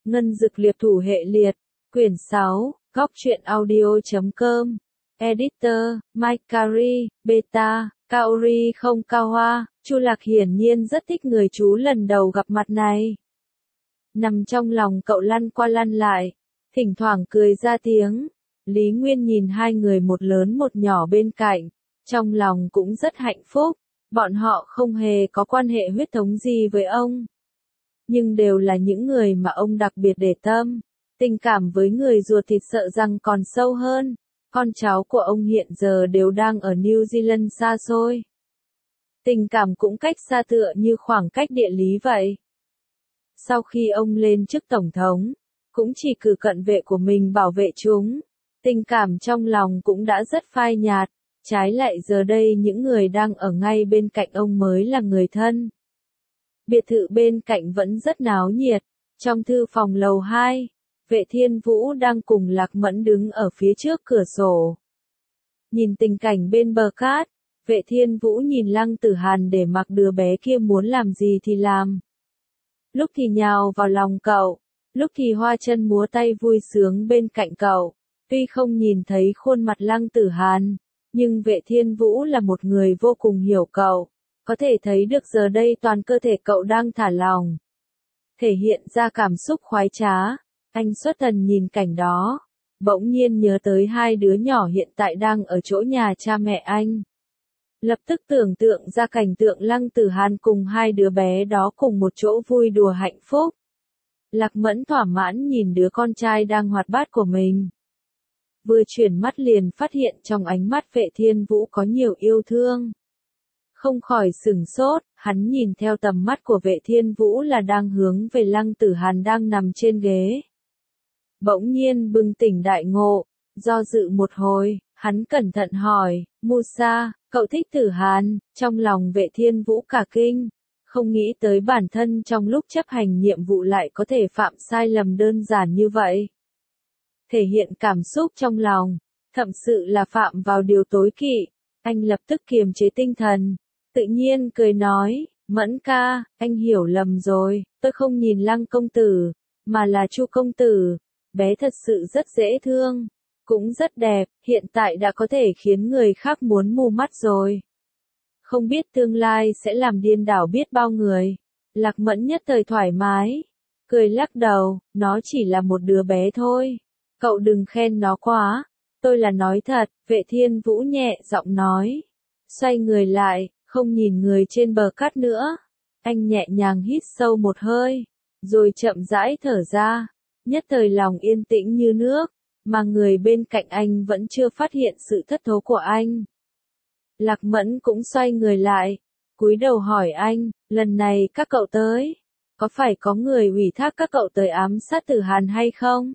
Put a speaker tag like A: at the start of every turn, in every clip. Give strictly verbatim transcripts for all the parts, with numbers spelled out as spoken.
A: Ngân Dực Liệp Thủ Hệ Liệt, quyển sáu, góc truyện audio chấm com, editor, Mike Carey, beta, Kaori không cao hoa, Chu Lạc hiển nhiên rất thích người chú lần đầu gặp mặt này. Nằm trong lòng cậu lăn qua lăn lại, thỉnh thoảng cười ra tiếng. Lý Nguyên nhìn hai người một lớn một nhỏ bên cạnh, trong lòng cũng rất hạnh phúc, bọn họ không hề có quan hệ huyết thống gì với ông. Nhưng đều là những người mà ông đặc biệt để tâm, tình cảm với người ruột thịt sợ rằng còn sâu hơn. Con cháu của ông hiện giờ đều đang ở New Zealand xa xôi. Tình cảm cũng cách xa tựa như khoảng cách địa lý vậy. Sau khi ông lên chức tổng thống, cũng chỉ cử cận vệ của mình bảo vệ chúng. Tình cảm trong lòng cũng đã rất phai nhạt, trái lại giờ đây những người đang ở ngay bên cạnh ông mới là người thân. Biệt thự bên cạnh vẫn rất náo nhiệt, trong thư phòng lầu hai, Vệ Thiên Vũ đang cùng Lạc Mẫn đứng ở phía trước cửa sổ. Nhìn tình cảnh bên bờ cát, Vệ Thiên Vũ nhìn Lăng Tử Hàn để mặc đứa bé kia muốn làm gì thì làm. Lúc thì nhào vào lòng cậu, lúc thì hoa chân múa tay vui sướng bên cạnh cậu. Tuy không nhìn thấy khuôn mặt Lăng Tử Hàn, nhưng Vệ Thiên Vũ là một người vô cùng hiểu cậu, có thể thấy được giờ đây toàn cơ thể cậu đang thả lỏng, thể hiện ra cảm xúc khoái trá. Anh xuất thần nhìn cảnh đó, bỗng nhiên nhớ tới hai đứa nhỏ hiện tại đang ở chỗ nhà cha mẹ anh. Lập tức tưởng tượng ra cảnh tượng Lăng Tử Hàn cùng hai đứa bé đó cùng một chỗ vui đùa hạnh phúc. Lạc Mẫn thỏa mãn nhìn đứa con trai đang hoạt bát của mình. Vừa chuyển mắt liền phát hiện trong ánh mắt Vệ Thiên Vũ có nhiều yêu thương. Không khỏi sửng sốt, hắn nhìn theo tầm mắt của Vệ Thiên Vũ là đang hướng về Lăng Tử Hàn đang nằm trên ghế. Bỗng nhiên bừng tỉnh đại ngộ, do dự một hồi, hắn cẩn thận hỏi, Musa, cậu thích Tử Hàn? Trong lòng Vệ Thiên Vũ cả kinh, không nghĩ tới bản thân trong lúc chấp hành nhiệm vụ lại có thể phạm sai lầm đơn giản như vậy. Thể hiện cảm xúc trong lòng, thậm sự là phạm vào điều tối kỵ. Anh lập tức kiềm chế tinh thần, tự nhiên cười nói, Mẫn ca, anh hiểu lầm rồi, tôi không nhìn Lăng công tử, mà là Chu công tử. Bé thật sự rất dễ thương, cũng rất đẹp, hiện tại đã có thể khiến người khác muốn mù mắt rồi. Không biết tương lai sẽ làm điên đảo biết bao người. Lạc Mẫn nhất thời thoải mái, cười lắc đầu, nó chỉ là một đứa bé thôi. Cậu đừng khen nó quá, tôi là nói thật, Vệ Thiên Vũ nhẹ giọng nói. Xoay người lại, không nhìn người trên bờ cát nữa. Anh nhẹ nhàng hít sâu một hơi, rồi chậm rãi thở ra. Nhất thời lòng yên tĩnh như nước, mà người bên cạnh anh vẫn chưa phát hiện sự thất thố của anh. Lạc Mẫn cũng xoay người lại, cúi đầu hỏi anh, lần này các cậu tới, có phải có người ủy thác các cậu tới ám sát Tử Hàn hay không?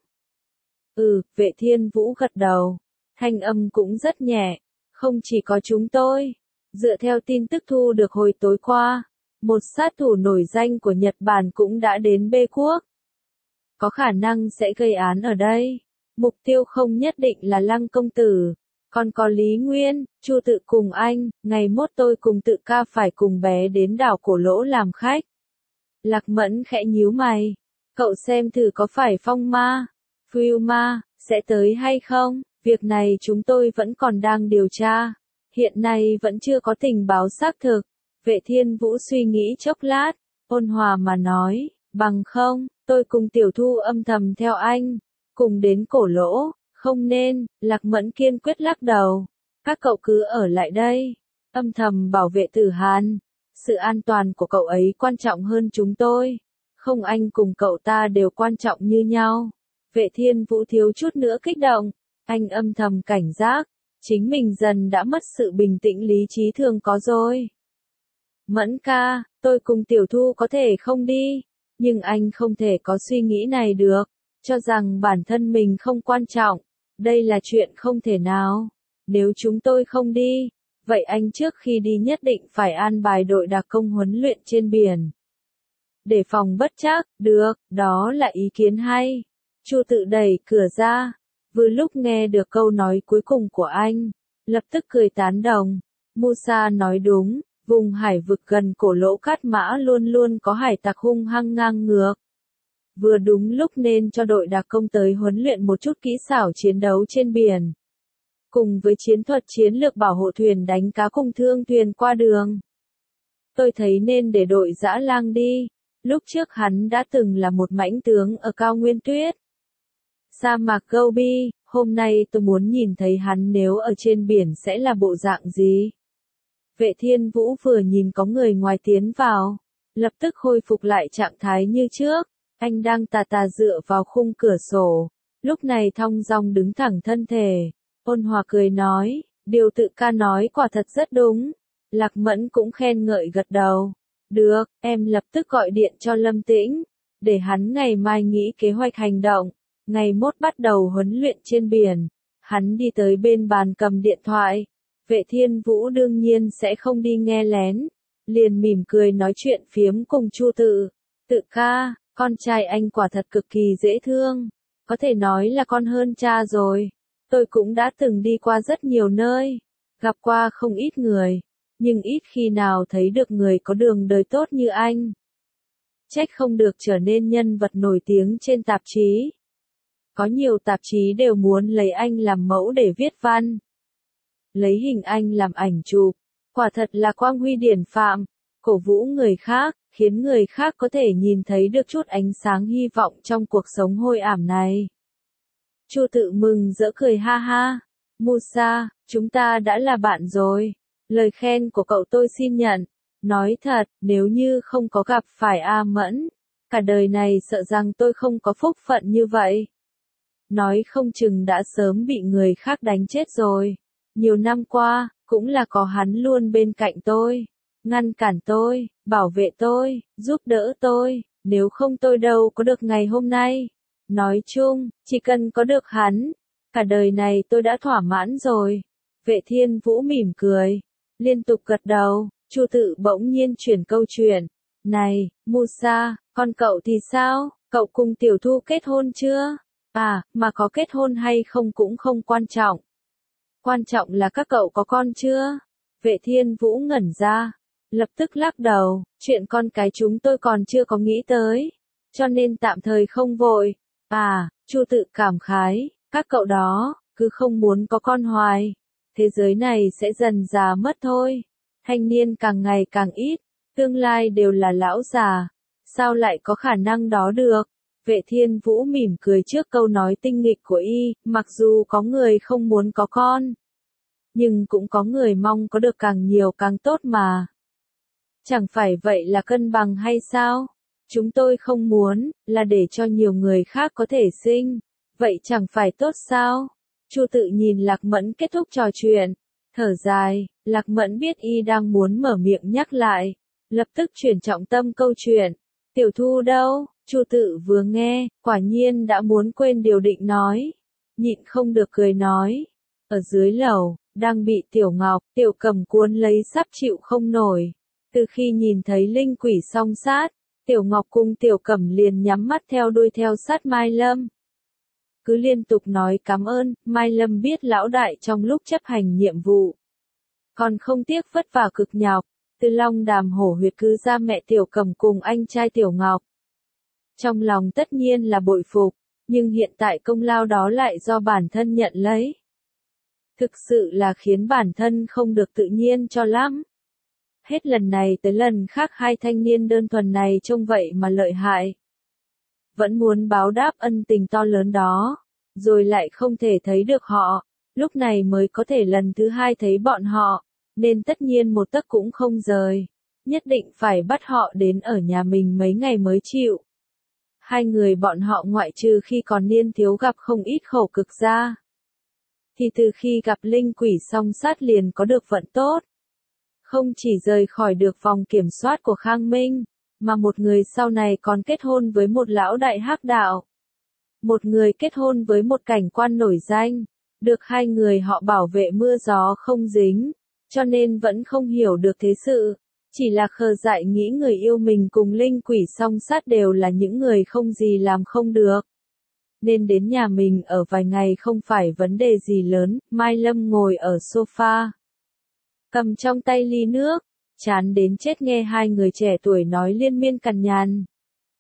A: Ừ, Vệ Thiên Vũ gật đầu, thanh âm cũng rất nhẹ, không chỉ có chúng tôi. Dựa theo tin tức thu được hồi tối qua, một sát thủ nổi danh của Nhật Bản cũng đã đến B quốc. Có khả năng sẽ gây án ở đây. Mục tiêu không nhất định là Lăng công tử, còn có Lý Nguyên, Chu Tự cùng anh, ngày mốt tôi cùng Tự ca phải cùng bé đến đảo Cổ Lỗ làm khách. Lạc Mẫn khẽ nhíu mày, cậu xem thử có phải Phong Ma, Phiêu Ma, sẽ tới hay không, việc này chúng tôi vẫn còn đang điều tra, hiện nay vẫn chưa có tình báo xác thực. Vệ Thiên Vũ suy nghĩ chốc lát, ôn hòa mà nói, bằng không, tôi cùng Tiểu Thu âm thầm theo anh, cùng đến Cổ Lỗ, không nên. Lạc Mẫn kiên quyết lắc đầu, các cậu cứ ở lại đây, âm thầm bảo vệ Tử Hàn, sự an toàn của cậu ấy quan trọng hơn chúng tôi, không anh cùng cậu ta đều quan trọng như nhau. Vệ Thiên Vũ thiếu chút nữa kích động, anh âm thầm cảnh giác, chính mình dần đã mất sự bình tĩnh lý trí thường có rồi. Mẫn ca, tôi cùng Tiểu Thu có thể không đi, nhưng anh không thể có suy nghĩ này được, cho rằng bản thân mình không quan trọng, đây là chuyện không thể nào. Nếu chúng tôi không đi, vậy anh trước khi đi nhất định phải an bài đội đặc công huấn luyện trên biển. Để phòng bất trắc, được, đó là ý kiến hay. Chu Tự đẩy cửa ra, vừa lúc nghe được câu nói cuối cùng của anh, lập tức cười tán đồng. Musa nói đúng, vùng hải vực gần Cổ Lỗ Cát Mã luôn luôn có hải tặc hung hăng ngang ngược. vừa đúng lúc nên cho đội đặc công tới huấn luyện một chút kỹ xảo chiến đấu trên biển. Cùng với chiến thuật chiến lược bảo hộ thuyền đánh cá cùng thương thuyền qua đường. Tôi thấy nên để đội dã lang đi, lúc trước hắn đã từng là một mãnh tướng ở cao nguyên tuyết. Sa mạc Gobi, hôm nay tôi muốn nhìn thấy hắn nếu ở trên biển sẽ là bộ dạng gì. Vệ Thiên Vũ vừa nhìn có người ngoài tiến vào, lập tức khôi phục lại trạng thái như trước, anh đang tà tà dựa vào khung cửa sổ, lúc này thong dong đứng thẳng thân thể, ôn hòa cười nói, điều tự ca nói quả thật rất đúng. Lạc Mẫn cũng khen ngợi gật đầu. Được, em lập tức gọi điện cho Lâm Tĩnh, để hắn ngày mai nghĩ kế hoạch hành động, ngày mốt bắt đầu huấn luyện trên biển. Hắn đi tới bên bàn cầm điện thoại. Vệ Thiên Vũ đương nhiên sẽ không đi nghe lén, liền mỉm cười nói chuyện phiếm cùng Chu Tự. Tự ca, con trai anh quả thật cực kỳ dễ thương, có thể nói là con hơn cha rồi. Tôi cũng đã từng đi qua rất nhiều nơi, gặp qua không ít người, nhưng ít khi nào thấy được người có đường đời tốt như anh. Trách không được trở nên nhân vật nổi tiếng trên tạp chí. Có nhiều tạp chí đều muốn lấy anh làm mẫu để viết văn. Lấy hình anh làm ảnh chụp, quả thật là quang huy điển phạm, cổ vũ người khác, khiến người khác có thể nhìn thấy được chút ánh sáng hy vọng trong cuộc sống hôi ảm này. Chu Tự mừng rỡ cười ha ha, Musa, chúng ta đã là bạn rồi, lời khen của cậu tôi xin nhận, nói thật, nếu như không có gặp phải A Mẫn, cả đời này sợ rằng tôi không có phúc phận như vậy. Nói không chừng đã sớm bị người khác đánh chết rồi. Nhiều năm qua, cũng là có hắn luôn bên cạnh tôi, ngăn cản tôi, bảo vệ tôi, giúp đỡ tôi, nếu không tôi đâu có được ngày hôm nay. Nói chung, chỉ cần có được hắn, cả đời này tôi đã thỏa mãn rồi. Vệ Thiên Vũ mỉm cười, liên tục gật đầu. Chu Tự bỗng nhiên chuyển câu chuyện. Này, Musa, con cậu thì sao? Cậu cùng Tiểu Thu kết hôn chưa? À, mà có kết hôn hay không cũng không quan trọng. Quan trọng là các cậu có con chưa? Vệ Thiên Vũ ngẩn ra, lập tức lắc đầu, chuyện con cái chúng tôi còn chưa có nghĩ tới, cho nên tạm thời không vội. À, Chu Tự cảm khái, các cậu đó, cứ không muốn có con hoài. Thế giới này sẽ dần già mất thôi. Thanh niên càng ngày càng ít, tương lai đều là lão già. Sao lại có khả năng đó được? Vệ Thiên Vũ mỉm cười trước câu nói tinh nghịch của y, mặc dù có người không muốn có con, nhưng cũng có người mong có được càng nhiều càng tốt mà. Chẳng phải vậy là cân bằng hay sao? Chúng tôi không muốn, là để cho nhiều người khác có thể sinh. Vậy chẳng phải tốt sao? Chu Tự nhìn Lạc Mẫn kết thúc trò chuyện, thở dài, Lạc Mẫn biết y đang muốn mở miệng nhắc lại, lập tức chuyển trọng tâm câu chuyện. Tiểu Thu đâu? Chu Tự vừa nghe, quả nhiên đã muốn quên điều định nói. Nhịn không được cười nói. Ở dưới lầu, đang bị Tiểu Ngọc, Tiểu Cầm cuốn lấy sắp chịu không nổi. Từ khi nhìn thấy linh quỷ song sát, Tiểu Ngọc cùng Tiểu Cẩm liền nhắm mắt theo đuôi theo sát Mai Lâm. Cứ liên tục nói cảm ơn, Mai Lâm biết lão đại trong lúc chấp hành nhiệm vụ. Còn không tiếc vất vả cực nhọc, từ Long Đàm hổ huyệt cứ ra mẹ Tiểu Cẩm cùng anh trai Tiểu Ngọc. Trong lòng tất nhiên là bội phục, nhưng hiện tại công lao đó lại do bản thân nhận lấy. Thực sự là khiến bản thân không được tự nhiên cho lắm. Hết lần này tới lần khác hai thanh niên đơn thuần này trông vậy mà lợi hại. Vẫn muốn báo đáp ân tình to lớn đó, rồi lại không thể thấy được họ, lúc này mới có thể lần thứ hai thấy bọn họ, nên tất nhiên một tấc cũng không rời, nhất định phải bắt họ đến ở nhà mình mấy ngày mới chịu. Hai người bọn họ ngoại trừ khi còn niên thiếu gặp không ít khổ cực ra, thì từ khi gặp linh quỷ song sát liền có được vận tốt. Không chỉ rời khỏi được vòng kiểm soát của Khang Minh, mà một người sau này còn kết hôn với một lão đại hắc đạo. Một người kết hôn với một cảnh quan nổi danh, được hai người họ bảo vệ mưa gió không dính, cho nên vẫn không hiểu được thế sự. Chỉ là khờ dại nghĩ người yêu mình cùng linh quỷ song sát đều là những người không gì làm không được. Nên đến nhà mình ở vài ngày không phải vấn đề gì lớn. Mai Lâm ngồi ở sofa, cầm trong tay ly nước, chán đến chết nghe hai người trẻ tuổi nói liên miên cằn nhằn.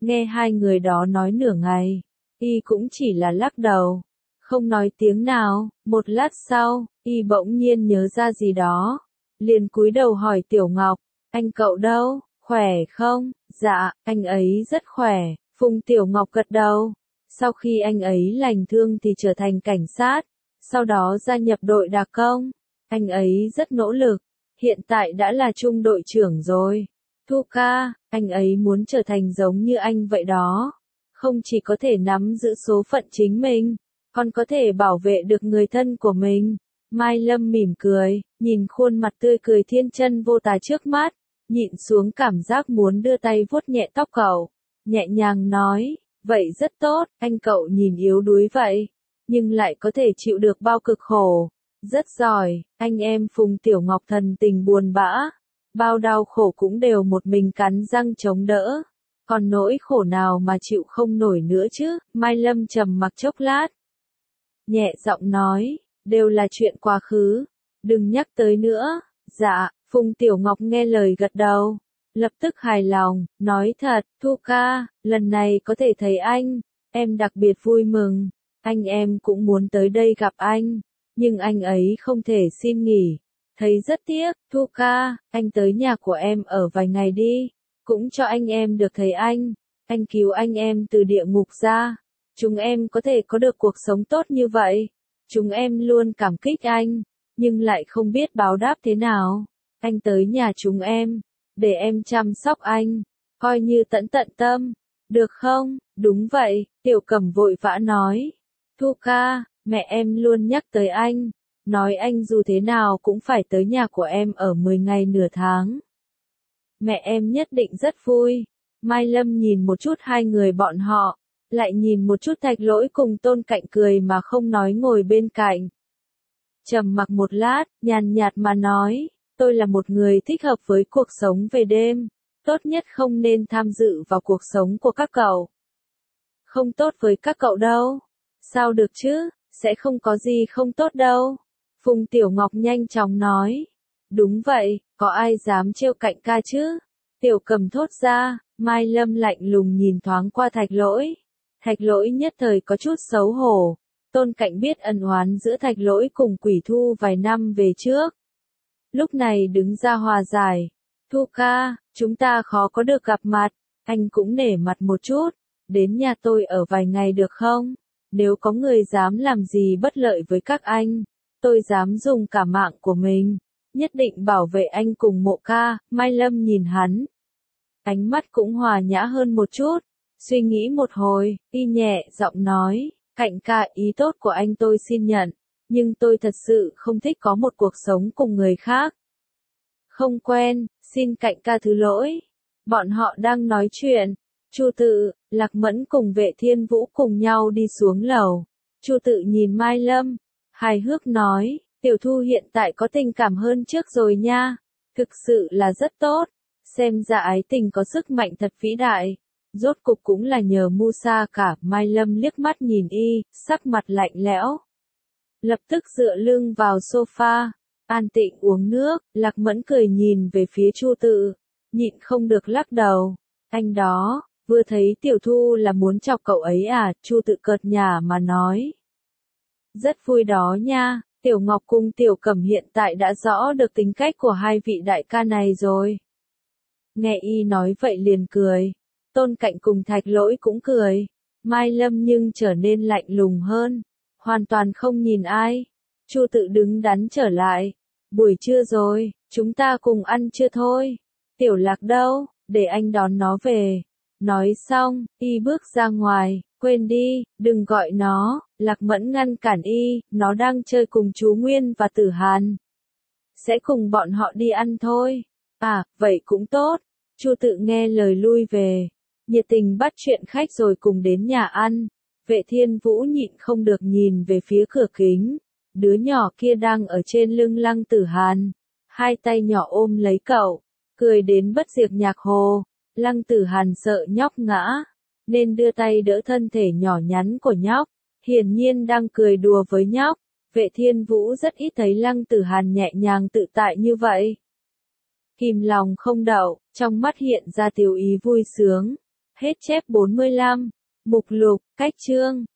A: Nghe hai người đó nói nửa ngày, y cũng chỉ là lắc đầu, không nói tiếng nào. Một lát sau, y bỗng nhiên nhớ ra gì đó, liền cúi đầu hỏi Tiểu Ngọc, anh cậu đâu, khỏe không? Dạ, anh ấy rất khỏe. Phùng Tiểu Ngọc gật đầu. Sau khi anh ấy lành thương thì trở thành cảnh sát, sau đó gia nhập đội đặc công. Anh ấy rất nỗ lực, hiện tại đã là trung đội trưởng rồi. Thu ca, anh ấy muốn trở thành giống như anh vậy đó. Không chỉ có thể nắm giữ số phận chính mình, còn có thể bảo vệ được người thân của mình. Mai Lâm mỉm cười, nhìn khuôn mặt tươi cười thiên chân vô tà trước mắt, nhịn xuống cảm giác muốn đưa tay vuốt nhẹ tóc cậu, nhẹ nhàng nói, vậy rất tốt, anh cậu nhìn yếu đuối vậy, nhưng lại có thể chịu được bao cực khổ. Rất giỏi, anh em Phùng Tiểu Ngọc thần tình buồn bã, bao đau khổ cũng đều một mình cắn răng chống đỡ. Còn nỗi khổ nào mà chịu không nổi nữa chứ? Mai Lâm trầm mặc chốc lát, nhẹ giọng nói, đều là chuyện quá khứ, đừng nhắc tới nữa. Dạ, Phùng Tiểu Ngọc nghe lời gật đầu, lập tức hài lòng, nói thật, Thu ca, lần này có thể thấy anh, em đặc biệt vui mừng, anh em cũng muốn tới đây gặp anh, nhưng anh ấy không thể xin nghỉ, thấy rất tiếc. Thu ca, anh tới nhà của em ở vài ngày đi, cũng cho anh em được thấy anh, anh cứu anh em từ địa ngục ra, chúng em có thể có được cuộc sống tốt như vậy, chúng em luôn cảm kích anh, nhưng lại không biết báo đáp thế nào. Anh tới nhà chúng em, để em chăm sóc anh, coi như tận tận tâm, được không? Đúng vậy, Tiểu Cẩm vội vã nói. Thu ca, mẹ em luôn nhắc tới anh, nói anh dù thế nào cũng phải tới nhà của em ở mười ngày nửa tháng. Mẹ em nhất định rất vui. Mai Lâm nhìn một chút hai người bọn họ, lại nhìn một chút Thạch Lỗi cùng Tôn Cạnh cười mà không nói ngồi bên cạnh. Trầm mặc một lát, nhàn nhạt mà nói, tôi là một người thích hợp với cuộc sống về đêm, tốt nhất không nên tham dự vào cuộc sống của các cậu. Không tốt với các cậu đâu. Sao được chứ, sẽ không có gì không tốt đâu. Phùng Tiểu Ngọc nhanh chóng nói. Đúng vậy, có ai dám trêu Cạnh ca chứ? Tiểu Cầm thốt ra. Mai Lâm lạnh lùng nhìn thoáng qua Thạch Lỗi. Thạch Lỗi nhất thời có chút xấu hổ. Tôn Cạnh biết ân oán giữa Thạch Lỗi cùng Quỷ Thu vài năm về trước, lúc này đứng ra hòa giải. Thu ca, chúng ta khó có được gặp mặt, anh cũng nể mặt một chút, đến nhà tôi ở vài ngày được không? Nếu có người dám làm gì bất lợi với các anh, tôi dám dùng cả mạng của mình, nhất định bảo vệ anh cùng Mộ ca. Mai Lâm nhìn hắn, ánh mắt cũng hòa nhã hơn một chút, suy nghĩ một hồi, y nhẹ giọng nói, Cạnh ca, ý tốt của anh tôi xin nhận, nhưng tôi thật sự không thích có một cuộc sống cùng người khác. Không quen, xin Cạnh ca thứ lỗi. Bọn họ đang nói chuyện, Chu Tự, Lạc Mẫn cùng Vệ Thiên Vũ cùng nhau đi xuống lầu. Chu Tự nhìn Mai Lâm, hài hước nói, Tiểu Thu hiện tại có tình cảm hơn trước rồi nha, thực sự là rất tốt, xem ra ái tình có sức mạnh thật vĩ đại. Rốt cục cũng là nhờ Musa cả. Mai Lâm liếc mắt nhìn y, sắc mặt lạnh lẽo, lập tức dựa lưng vào sofa, an tịnh uống nước. Lạc Mẫn cười nhìn về phía Chu Tự, nhịn không được lắc đầu. Anh đó, vừa thấy Tiểu Thu là muốn chọc cậu ấy à? Chu Tự cợt nhả mà nói. Rất vui đó nha, Tiểu Ngọc cùng Tiểu Cẩm hiện tại đã rõ được tính cách của hai vị đại ca này rồi. Nghe y nói vậy liền cười. Tôn Cạnh cùng Thạch Lỗi cũng cười. Mai Lâm nhưng trở nên lạnh lùng hơn, hoàn toàn không nhìn ai. Chu Tự đứng đắn trở lại. Buổi trưa rồi, chúng ta cùng ăn trưa thôi. Tiểu Lạc đâu, để anh đón nó về. Nói xong, y bước ra ngoài. Quên đi, đừng gọi nó. Lạc Mẫn ngăn cản y, nó đang chơi cùng chú Nguyên và Tử Hàn. Sẽ cùng bọn họ đi ăn thôi. À, vậy cũng tốt. Chu Tự nghe lời lui về, nhiệt tình bắt chuyện khách rồi cùng đến nhà ăn. Vệ Thiên Vũ nhịn không được nhìn về phía cửa kính, đứa nhỏ kia đang ở trên lưng Lăng Tử Hàn, hai tay nhỏ ôm lấy cậu, cười đến bất diệt nhạc hồ. Lăng Tử Hàn sợ nhóc ngã, nên đưa tay đỡ thân thể nhỏ nhắn của nhóc, hiển nhiên đang cười đùa với nhóc. Vệ Thiên Vũ rất ít thấy Lăng Tử Hàn nhẹ nhàng tự tại như vậy. Kìm lòng không đậu, trong mắt hiện ra tiêu ý vui sướng. Hết chép bốn mươi lăm. Mục lục, cách chương.